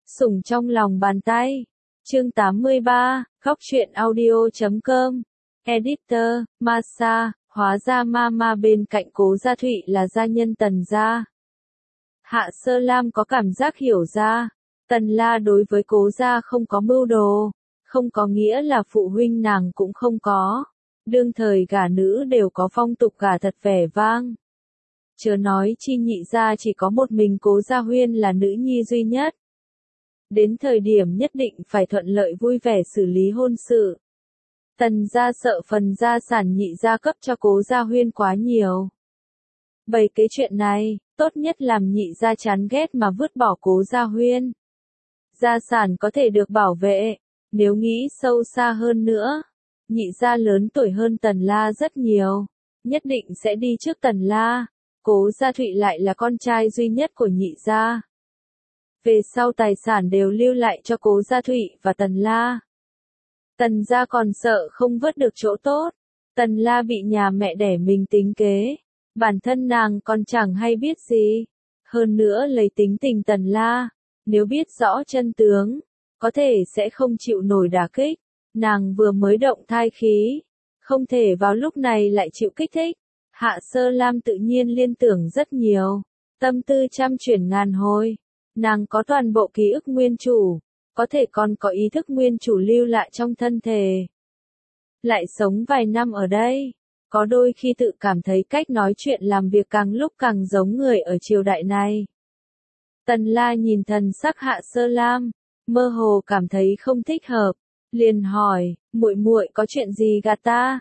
Sủng trong lòng bàn tay. Chương 83, Góc truyện audio.com. Editor, Masa, hóa ra Mama bên cạnh Cố Gia Thụy là gia nhân Tần gia. Hạ Sơ Lam có cảm giác hiểu ra, Tần La đối với Cố gia không có mưu đồ, không có nghĩa là phụ huynh nàng cũng không có. Đương thời gả nữ đều có phong tục gả thật vẻ vang. Chớ nói chi nhị gia chỉ có một mình Cố Gia Huyên là nữ nhi duy nhất. Đến thời điểm nhất định phải thuận lợi vui vẻ xử lý hôn sự. Tần gia sợ phần gia sản nhị gia cấp cho Cố Gia Huyên quá nhiều. Bày cái chuyện này, tốt nhất làm nhị gia chán ghét mà vứt bỏ Cố Gia Huyên. Gia sản có thể được bảo vệ, nếu nghĩ sâu xa hơn nữa. Nhị gia lớn tuổi hơn Tần La rất nhiều, nhất định sẽ đi trước Tần La. Cố Gia Thụy lại là con trai duy nhất của nhị gia. Về sau tài sản đều lưu lại cho Cố Gia Thụy và Tần La. Tần gia còn sợ không vớt được chỗ tốt. Tần La bị nhà mẹ đẻ mình tính kế. Bản thân nàng còn chẳng hay biết gì. Hơn nữa lấy tính tình Tần La, nếu biết rõ chân tướng, có thể sẽ không chịu nổi đả kích. Nàng vừa mới động thai khí, không thể vào lúc này lại chịu kích thích. Hạ Sơ Lam tự nhiên liên tưởng rất nhiều, tâm tư trăm chuyển ngàn hồi. Nàng có toàn bộ ký ức nguyên chủ, có thể còn có ý thức nguyên chủ lưu lại trong thân thể. Lại sống vài năm ở đây, có đôi khi tự cảm thấy cách nói chuyện làm việc càng lúc càng giống người ở triều đại này. Tần La nhìn thần sắc Hạ Sơ Lam, mơ hồ cảm thấy không thích hợp, liền hỏi, muội muội có chuyện gì gạt ta?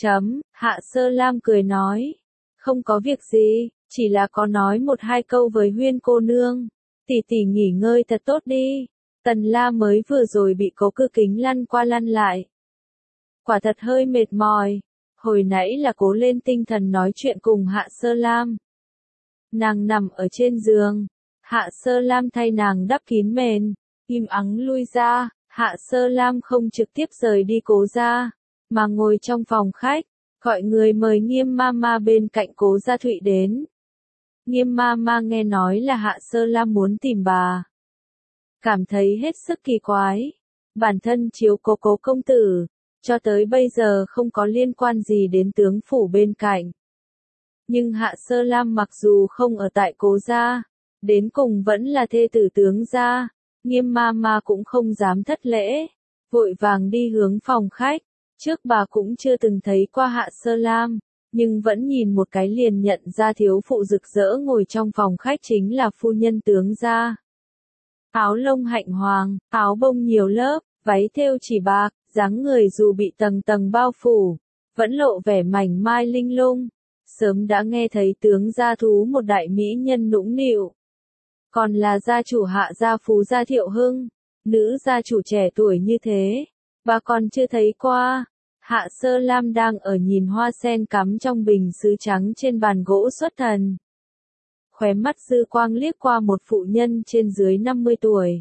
Hạ Sơ Lam cười nói, không có việc gì, chỉ là có nói một hai câu với Huyên cô nương. Tỷ tỷ nghỉ ngơi thật tốt đi. Tần La mới vừa rồi bị Cố Cư Kính lăn qua lăn lại. Quả thật hơi mệt mỏi. Hồi nãy là cố lên tinh thần nói chuyện cùng Hạ Sơ Lam. Nàng nằm ở trên giường. Hạ Sơ Lam thay nàng đắp kín mền, im ắng lui ra. Hạ Sơ Lam không trực tiếp rời đi Cố gia, mà ngồi trong phòng khách, gọi người mời Nghiêm Mama bên cạnh Cố Gia Thụy đến. Nghiêm Mama nghe nói là Hạ Sơ Lam muốn tìm bà, cảm thấy hết sức kỳ quái. Bản thân chiếu cố Cố công tử, cho tới bây giờ không có liên quan gì đến tướng phủ bên cạnh. Nhưng Hạ Sơ Lam mặc dù không ở tại Cố gia, đến cùng vẫn là thê tử tướng gia. Nghiêm Mama cũng không dám thất lễ, vội vàng đi hướng phòng khách. Trước bà cũng chưa từng thấy qua Hạ Sơ Lam, nhưng vẫn nhìn một cái liền nhận ra thiếu phụ rực rỡ ngồi trong phòng khách chính là phu nhân tướng gia. Áo lông hạnh hoàng, áo bông nhiều lớp, váy thêu chỉ bạc, dáng người dù bị tầng tầng bao phủ, vẫn lộ vẻ mảnh mai linh lung. Sớm đã nghe thấy tướng gia thú một đại mỹ nhân nũng nịu. Còn là gia chủ Hạ gia Phú gia Thiệu Hưng, nữ gia chủ trẻ tuổi như thế, bà còn chưa thấy qua. Hạ Sơ Lam đang ở nhìn hoa sen cắm trong bình sứ trắng trên bàn gỗ xuất thần. Khóe mắt dư quang liếc qua một phụ nhân trên dưới 50 tuổi.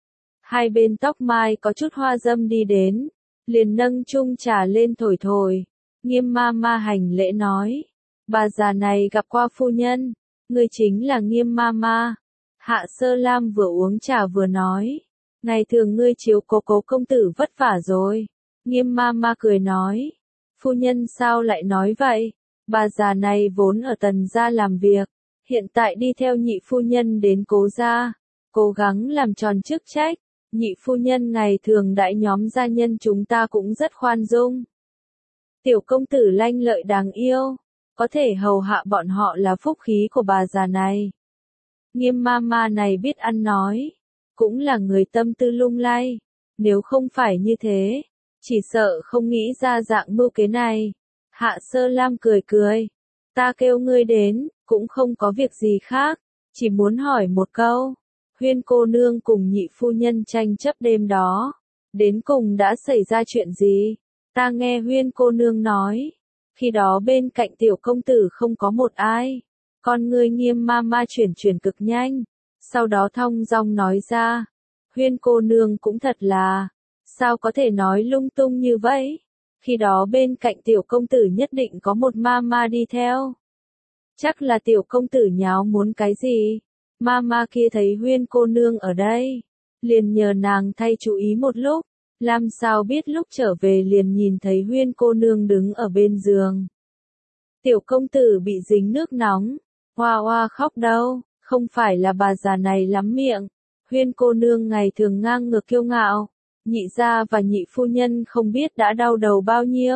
Hai bên tóc mai có chút hoa dâm đi đến, liền nâng chung trà lên thổi thổi. Nghiêm Mama hành lễ nói, bà già này gặp qua phu nhân, người chính là Nghiêm Mama. Hạ Sơ Lam vừa uống trà vừa nói, ngày thường ngươi chiếu cố Cố công tử vất vả rồi. Nghiêm Mama cười nói, phu nhân sao lại nói vậy? Bà già này vốn ở Tần gia làm việc, hiện tại đi theo nhị phu nhân đến Cố gia, cố gắng làm tròn chức trách. Nhị phu nhân ngày thường đãi nhóm gia nhân chúng ta cũng rất khoan dung. Tiểu công tử lanh lợi đáng yêu, có thể hầu hạ bọn họ là phúc khí của bà già này. Nghiêm Mama này biết ăn nói, cũng là người tâm tư lung lay, nếu không phải như thế, chỉ sợ không nghĩ ra dạng mưu kế này. Hạ Sơ Lam cười cười, ta kêu ngươi đến, cũng không có việc gì khác, chỉ muốn hỏi một câu, Huyên cô nương cùng nhị phu nhân tranh chấp đêm đó, đến cùng đã xảy ra chuyện gì? Ta nghe Huyên cô nương nói, khi đó bên cạnh tiểu công tử không có một ai. Con ngươi Nghiêm Mama chuyển cực nhanh, sau đó thong dong nói ra, Huyên cô nương cũng thật là, sao có thể nói lung tung như vậy? Khi đó bên cạnh tiểu công tử nhất định có một Mama đi theo. Chắc là tiểu công tử nháo muốn cái gì? Mama kia thấy Huyên cô nương ở đây, liền nhờ nàng thay chú ý một lúc, làm sao biết lúc trở về liền nhìn thấy Huyên cô nương đứng ở bên giường. Tiểu công tử bị dính nước nóng, oa oa khóc đâu, không phải là bà già này lắm miệng. Huyên cô nương ngày thường ngang ngược kiêu ngạo, nhị gia và nhị phu nhân không biết đã đau đầu bao nhiêu.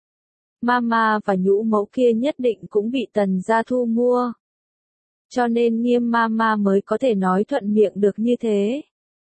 Mama và nhũ mẫu kia nhất định cũng bị Tần gia thu mua. Cho nên Nghiêm mama mới có thể nói thuận miệng được như thế.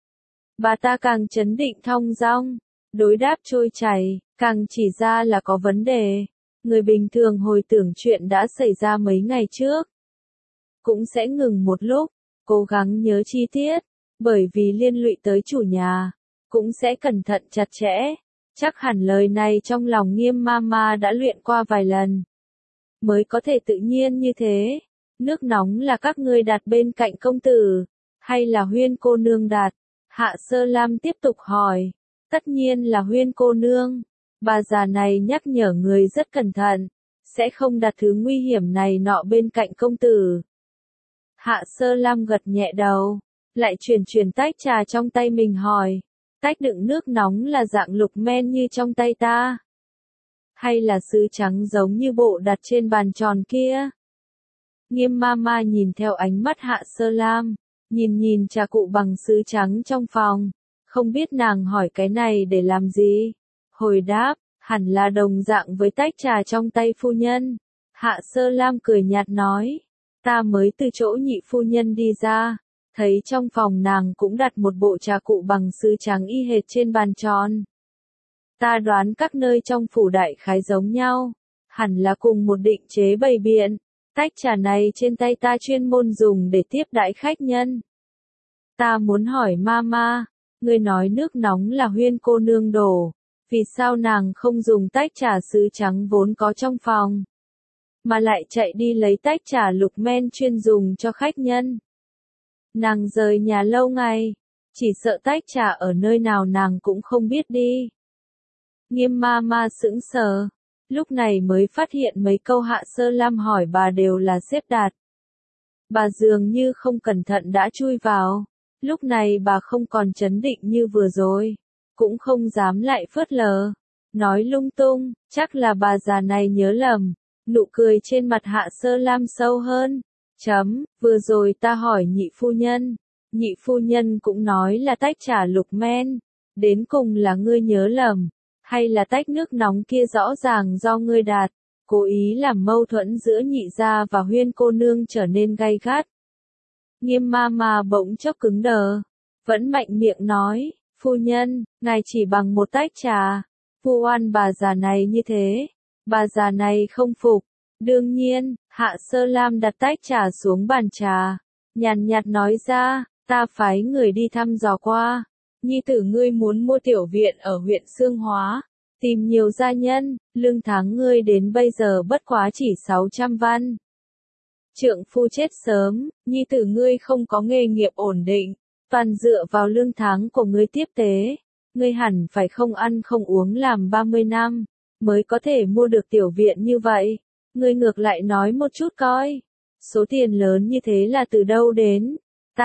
Bà ta càng trấn định thong dong, đối đáp trôi chảy, càng chỉ ra là có vấn đề. Người bình thường hồi tưởng chuyện đã xảy ra mấy ngày trước, cũng sẽ ngừng một lúc, cố gắng nhớ chi tiết, bởi vì liên lụy tới chủ nhà, cũng sẽ cẩn thận chặt chẽ. Chắc hẳn lời này trong lòng Nghiêm mama đã luyện qua vài lần, mới có thể tự nhiên như thế. Nước nóng là các ngươi đặt bên cạnh công tử, hay là Huyên cô nương đặt? Hạ Sơ Lam tiếp tục hỏi. Tất nhiên là Huyên cô nương. Bà già này nhắc nhở người rất cẩn thận, sẽ không đặt thứ nguy hiểm này nọ bên cạnh công tử. Hạ Sơ Lam gật nhẹ đầu, lại chuyển tách trà trong tay mình hỏi. Tách đựng nước nóng là dạng lục men như trong tay ta? Hay là sứ trắng giống như bộ đặt trên bàn tròn kia? Nghiêm mama nhìn theo ánh mắt Hạ Sơ Lam, nhìn trà cụ bằng sứ trắng trong phòng, không biết nàng hỏi cái này để làm gì. Hồi đáp, hẳn là đồng dạng với tách trà trong tay phu nhân. Hạ Sơ Lam cười nhạt nói, ta mới từ chỗ nhị phu nhân đi ra, thấy trong phòng nàng cũng đặt một bộ trà cụ bằng sứ trắng y hệt trên bàn tròn. Ta đoán các nơi trong phủ đại khái giống nhau, hẳn là cùng một định chế bày biện. Tách trà này trên tay ta chuyên môn dùng để tiếp đãi khách nhân. Ta muốn hỏi mama, ngươi nói nước nóng là Huyên cô nương đổ, vì sao nàng không dùng tách trà sứ trắng vốn có trong phòng, mà lại chạy đi lấy tách trà lục men chuyên dùng cho khách nhân? Nàng rời nhà lâu ngày, chỉ sợ tách trà ở nơi nào nàng cũng không biết đi. Nghiêm mama sững sờ, lúc này mới phát hiện mấy câu Hạ Sơ Lam hỏi bà đều là xếp đặt. Bà dường như không cẩn thận đã chui vào, lúc này bà không còn trấn định như vừa rồi, cũng không dám lại phớt lờ, nói lung tung. Chắc là bà già này nhớ lầm. Nụ cười trên mặt Hạ Sơ Lam sâu hơn. Vừa rồi ta hỏi nhị phu nhân cũng nói là tách trà lục men, đến cùng là ngươi nhớ lầm, hay là tách nước nóng kia rõ ràng do ngươi đặt, cố ý làm mâu thuẫn giữa nhị gia và Huyên cô nương trở nên gay gắt. Nghiêm mama bỗng chốc cứng đờ, vẫn mạnh miệng nói, phu nhân, ngài chỉ bằng một tách trà, vu oan bà già này như thế. Bà già này không phục. Đương nhiên, Hạ Sơ Lam đặt tách trà xuống bàn trà, nhàn nhạt nói ra, ta phái người đi thăm dò qua. Nhi tử ngươi muốn mua tiểu viện ở huyện Xương Hóa, tìm nhiều gia nhân, lương tháng ngươi đến bây giờ bất quá chỉ 600 văn. Trượng phu chết sớm, nhi tử ngươi không có nghề nghiệp ổn định, toàn dựa vào lương tháng của ngươi tiếp tế. Ngươi hẳn phải không ăn không uống làm 30 năm, mới có thể mua được tiểu viện như vậy. Ngươi ngược lại nói một chút coi, số tiền lớn như thế là từ đâu đến?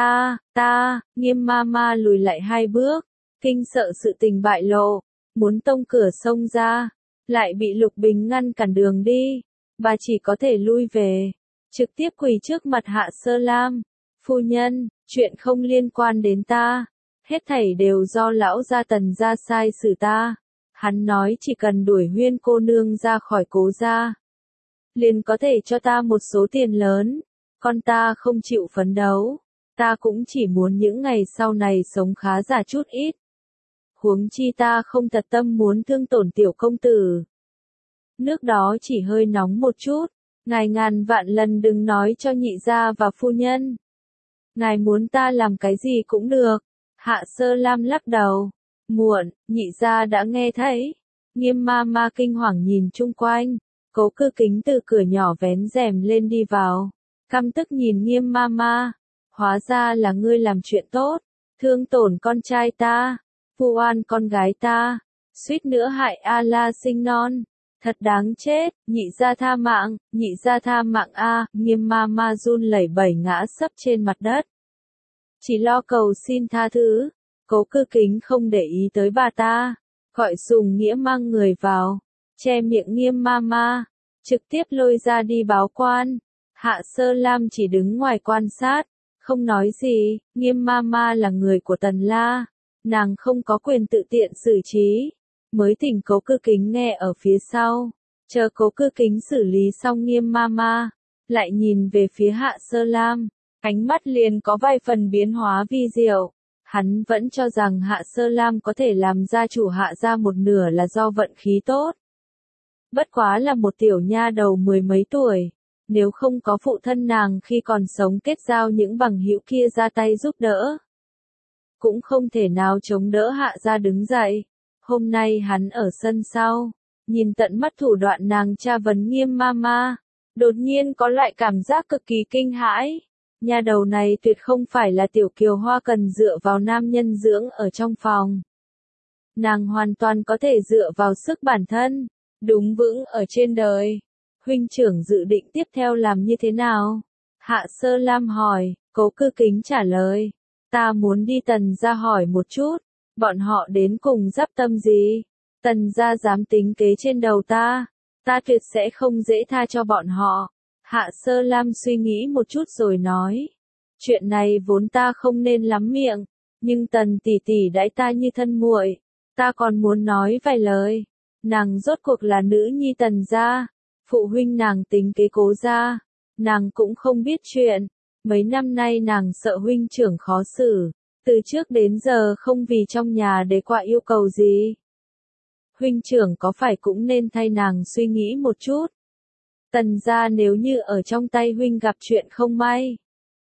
Nghiêm mama lùi lại 2 bước, kinh sợ sự tình bại lộ, muốn tông cửa xông ra, lại bị Lục Bình ngăn cản đường đi. Bà chỉ có thể lui về, trực tiếp quỳ trước mặt Hạ Sơ Lam. Phu nhân, chuyện không liên quan đến ta, hết thảy đều do lão gia Tần gia sai xử ta. Hắn nói chỉ cần đuổi Huyên cô nương ra khỏi Cố gia, liền có thể cho ta một số tiền lớn. Con ta không chịu phấn đấu, ta cũng chỉ muốn những ngày sau này sống khá giả chút ít. Huống chi ta không thật tâm muốn thương tổn tiểu công tử. Nước đó chỉ hơi nóng một chút, ngài ngàn vạn lần đừng nói cho nhị gia và phu nhân. Ngài muốn ta làm cái gì cũng được. Hạ Sơ Lam lắc đầu. Muộn, nhị gia đã nghe thấy. Nghiêm mama kinh hoàng nhìn chung quanh, Cố Cư Kính từ cửa nhỏ vén rèm lên đi vào, căm tức nhìn Nghiêm mama. Hóa ra là ngươi làm chuyện tốt, thương tổn con trai ta, vu oan con gái ta, suýt nữa hại A La sinh non. Thật đáng chết, nhị gia tha mạng a. Nghiêm mama run lẩy bẩy ngã sấp trên mặt đất, chỉ lo cầu xin tha thứ. Cố Cư Kính không để ý tới bà ta, gọi Sùng Nghĩa mang người vào, che miệng Nghiêm Mama, trực tiếp lôi ra đi báo quan. Hạ Sơ Lam chỉ đứng ngoài quan sát, không nói gì. Nghiêm Mama là người của Tần La, nàng không có quyền tự tiện xử trí, mới thỉnh Cố Cư Kính nghe ở phía sau, chờ Cố Cư Kính xử lý xong Nghiêm Mama, lại nhìn về phía Hạ Sơ Lam, ánh mắt liền có vài phần biến hóa vi diệu. Hắn vẫn cho rằng Hạ Sơ Lam có thể làm gia chủ Hạ gia một nửa là do vận khí tốt. Bất quá là một tiểu nha đầu 10 mấy tuổi, nếu không có phụ thân nàng khi còn sống kết giao những bằng hữu kia ra tay giúp đỡ, cũng không thể nào chống đỡ Hạ gia đứng dậy. Hôm nay hắn ở sân sau, nhìn tận mắt thủ đoạn nàng tra vấn Nghiêm Mama, đột nhiên có loại cảm giác cực kỳ kinh hãi. Nha đầu này tuyệt không phải là tiểu kiều hoa cần dựa vào nam nhân dưỡng ở trong phòng. Nàng hoàn toàn có thể dựa vào sức bản thân, đúng vững ở trên đời. Huynh trưởng dự định tiếp theo làm như thế nào? Hạ Sơ Lam hỏi. Cố Cư Kính trả lời. Ta muốn đi Tần gia hỏi một chút, bọn họ đến cùng giáp tâm gì? Tần gia dám tính kế trên đầu ta tuyệt sẽ không dễ tha cho bọn họ. Hạ Sơ Lam suy nghĩ một chút rồi nói. Chuyện này vốn ta không nên lắm miệng, nhưng Tần tỷ tỷ đãi ta như thân muội, ta còn muốn nói vài lời. Nàng rốt cuộc là nữ nhi Tần gia, phụ huynh nàng tính kế Cố gia, nàng cũng không biết chuyện. Mấy năm nay nàng sợ huynh trưởng khó xử, từ trước đến giờ không vì trong nhà để qua yêu cầu gì. Huynh trưởng có phải cũng nên thay nàng suy nghĩ một chút. Tần gia nếu như ở trong tay huynh gặp chuyện không may,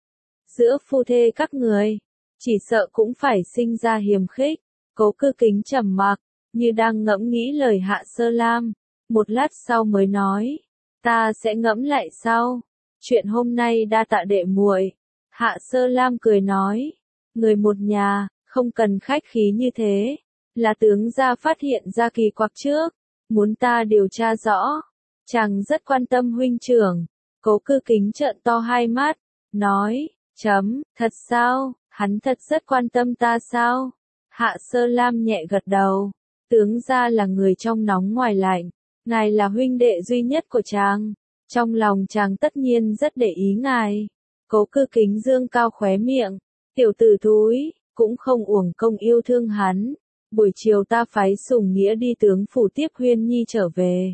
giữa phu thê các người, chỉ sợ cũng phải sinh ra hiềm khích. Cố Cư Kính trầm mặc, như đang ngẫm nghĩ lời Hạ Sơ Lam, một lát sau mới nói, ta sẽ ngẫm lại sau. Chuyện hôm nay đa tạ đệ muội. Hạ Sơ Lam cười nói, người một nhà, không cần khách khí như thế, là tướng gia phát hiện ra kỳ quặc trước, muốn ta điều tra rõ. Chàng rất quan tâm huynh trưởng. Cố Cư Kính trợn to hai mắt, nói, thật sao, hắn thật rất quan tâm ta sao? Hạ Sơ Lam nhẹ gật đầu, tướng gia là người trong nóng ngoài lạnh, ngài là huynh đệ duy nhất của chàng, trong lòng chàng tất nhiên rất để ý ngài. Cố Cư Kính dương cao khóe miệng, tiểu tử thúi, cũng không uổng công yêu thương hắn. Buổi chiều ta phái Sùng Nghĩa đi tướng phủ tiếp Huyên Nhi trở về.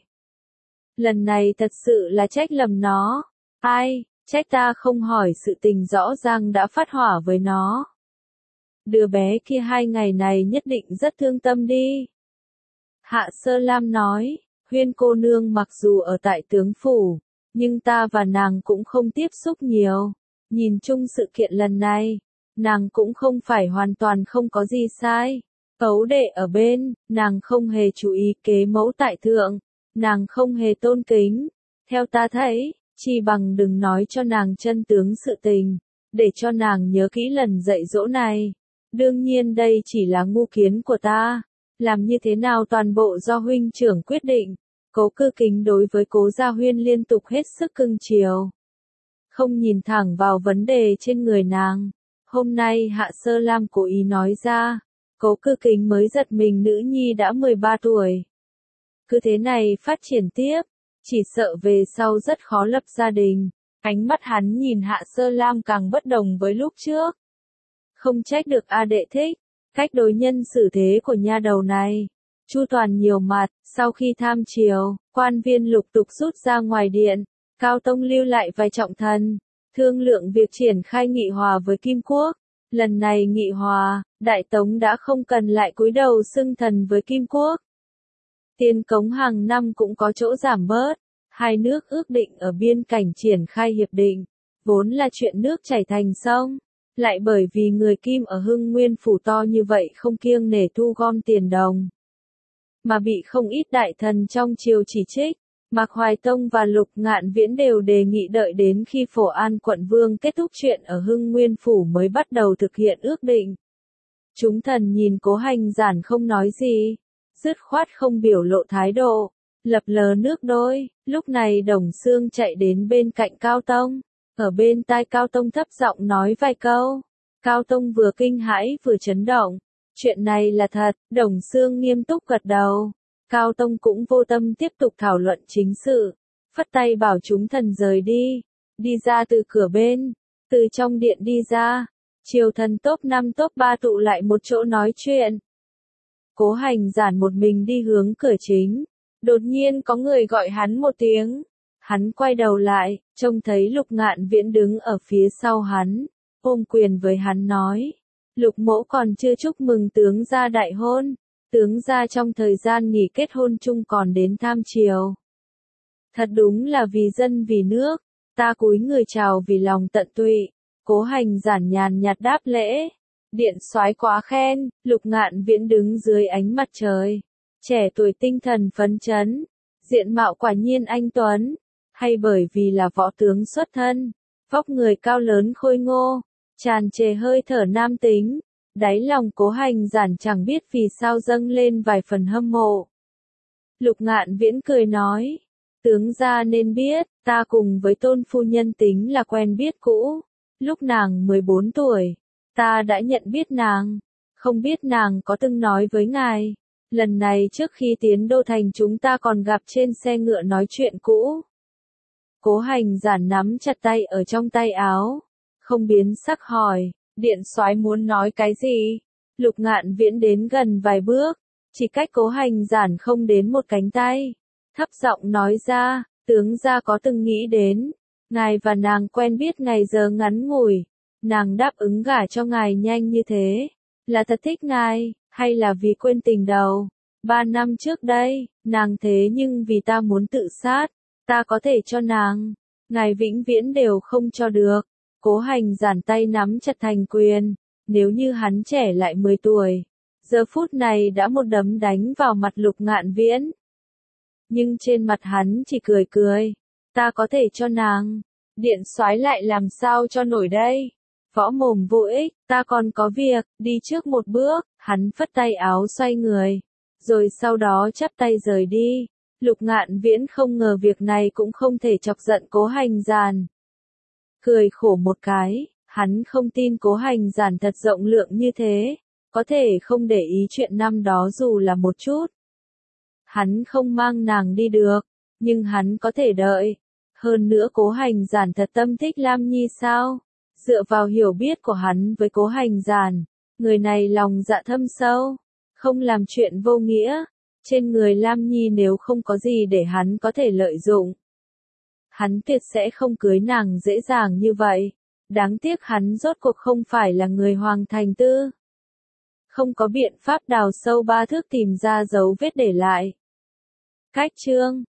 Lần này thật sự là trách lầm nó. Ai, trách ta không hỏi sự tình rõ ràng đã phát hỏa với nó. Đứa bé kia 2 ngày này nhất định rất thương tâm đi. Hạ Sơ Lam nói, Huyên cô nương mặc dù ở tại tướng phủ, nhưng ta và nàng cũng không tiếp xúc nhiều. Nhìn chung sự kiện lần này, nàng cũng không phải hoàn toàn không có gì sai. Cấu đệ ở bên, nàng không hề chú ý kế mẫu tại thượng, nàng không hề tôn kính. Theo ta thấy, chi bằng đừng nói cho nàng chân tướng sự tình, để cho nàng nhớ kỹ lần dạy dỗ này. Đương nhiên đây chỉ là ngu kiến của ta, làm như thế nào toàn bộ do huynh trưởng quyết định. Cố Cư Kính đối với Cố Gia Huyên liên tục hết sức cưng chiều, không nhìn thẳng vào vấn đề trên người nàng. Hôm nay Hạ Sơ Lam cố ý nói ra, Cố Cư Kính mới giật mình, nữ nhi đã 13 tuổi. Cứ thế này phát triển tiếp, chỉ sợ về sau rất khó lập gia đình. Ánh mắt hắn nhìn Hạ Sơ Lam càng bất đồng với lúc trước. Không trách được A đệ thích, cách đối nhân xử thế của nha đầu này. Chu toàn nhiều mặt, sau khi tham chiều, quan viên lục tục rút ra ngoài điện, Cao Tông lưu lại vài trọng thần, thương lượng việc triển khai nghị hòa với Kim Quốc. Lần này nghị hòa, Đại Tống đã không cần lại cúi đầu xưng thần với Kim Quốc. Tiền cống hàng năm cũng có chỗ giảm bớt, hai nước ước định ở biên cảnh triển khai hiệp định, vốn là chuyện nước chảy thành sông, lại bởi vì người Kim ở Hưng Nguyên phủ to như vậy không kiêng nể thu gom tiền đồng, mà bị không ít đại thần trong triều chỉ trích. Mạc Hoài Tông và Lục Ngạn Viễn đều đề nghị đợi đến khi Phổ An quận vương kết thúc chuyện ở Hưng Nguyên phủ mới bắt đầu thực hiện ước định. Chúng thần nhìn Cố Hành Giản không nói gì, dứt khoát không biểu lộ thái độ, lập lờ nước đôi. Lúc này Đồng Xương chạy đến bên cạnh Cao Tông, ở bên tai Cao Tông thấp giọng nói vài câu. Cao Tông vừa kinh hãi vừa chấn động, Chuyện này là thật, Đồng Xương nghiêm túc gật đầu. Cao Tông cũng vô tâm tiếp tục thảo luận chính sự, phất tay bảo chúng thần rời đi, đi ra từ cửa bên, từ trong điện đi ra. Triều thần top 5 top 3 tụ lại một chỗ nói chuyện. Cố Hành Giản một mình đi hướng cửa chính, đột nhiên có người gọi hắn một tiếng. Hắn quay đầu lại, trông thấy Lục Ngạn Viễn đứng ở phía sau hắn, ôm quyền với hắn nói. Lục mỗ còn chưa chúc mừng tướng gia đại hôn, tướng gia trong thời gian nghỉ kết hôn chung còn đến tham triều. Thật đúng là vì dân vì nước, ta cúi người chào vì lòng tận tụy. Cố Hành Giản nhàn nhạt đáp lễ. Điện soái quá khen. Lục Ngạn Viễn đứng dưới ánh mặt trời, trẻ tuổi tinh thần phấn chấn, diện mạo quả nhiên anh tuấn, hay bởi vì là võ tướng xuất thân, vóc người cao lớn khôi ngô, tràn trề hơi thở nam tính, đáy lòng Cố Hành Giản chẳng biết vì sao dâng lên vài phần hâm mộ. Lục Ngạn Viễn cười nói, tướng gia nên biết, ta cùng với Tôn phu nhân tính là quen biết cũ, lúc nàng 14 tuổi, ta đã nhận biết nàng, không biết nàng có từng nói với ngài, lần này trước khi tiến đô thành chúng ta còn gặp trên xe ngựa nói chuyện cũ. Cố Hành Giản nắm chặt tay ở trong tay áo, không biến sắc hỏi, điện soái muốn nói cái gì? Lục Ngạn Viễn đến gần vài bước, chỉ cách Cố Hành Giản không đến một cánh tay, thấp giọng nói ra, tướng gia có từng nghĩ đến, ngài và nàng quen biết ngày giờ ngắn ngủi, nàng đáp ứng gả cho ngài nhanh như thế, là thật thích ngài, hay là vì quên tình đầu? 3 năm trước đây, nàng thế nhưng vì ta muốn tự sát, ta có thể cho nàng, ngài vĩnh viễn đều không cho được. Cố Hành Giản tay nắm chặt thành quyền, nếu như hắn trẻ lại 10 tuổi, giờ phút này đã một đấm đánh vào mặt Lục Ngạn Viễn. Nhưng trên mặt hắn chỉ cười cười, ta có thể cho nàng, điện soái lại làm sao cho nổi đây? Võ mồm vô ích, ta còn có việc, đi trước một bước. Hắn phất tay áo xoay người, rồi sau đó chắp tay rời đi. Lục Ngạn Viễn không ngờ việc này cũng không thể chọc giận Cố Hành Giản. Cười khổ một cái, hắn không tin Cố Hành Giản thật rộng lượng như thế, có thể không để ý chuyện năm đó dù là một chút. Hắn không mang nàng đi được, nhưng hắn có thể đợi. Hơn nữa Cố Hành Giản thật tâm thích Lam Nhi sao? Dựa vào hiểu biết của hắn với Cố Hành Giản, người này lòng dạ thâm sâu, không làm chuyện vô nghĩa. Trên người Lam Nhi nếu không có gì để hắn có thể lợi dụng, hắn tuyệt sẽ không cưới nàng dễ dàng như vậy. Đáng tiếc hắn rốt cuộc không phải là người Hoàng Thành Tư. Không có biện pháp đào sâu 3 thước tìm ra dấu vết để lại. Cách chương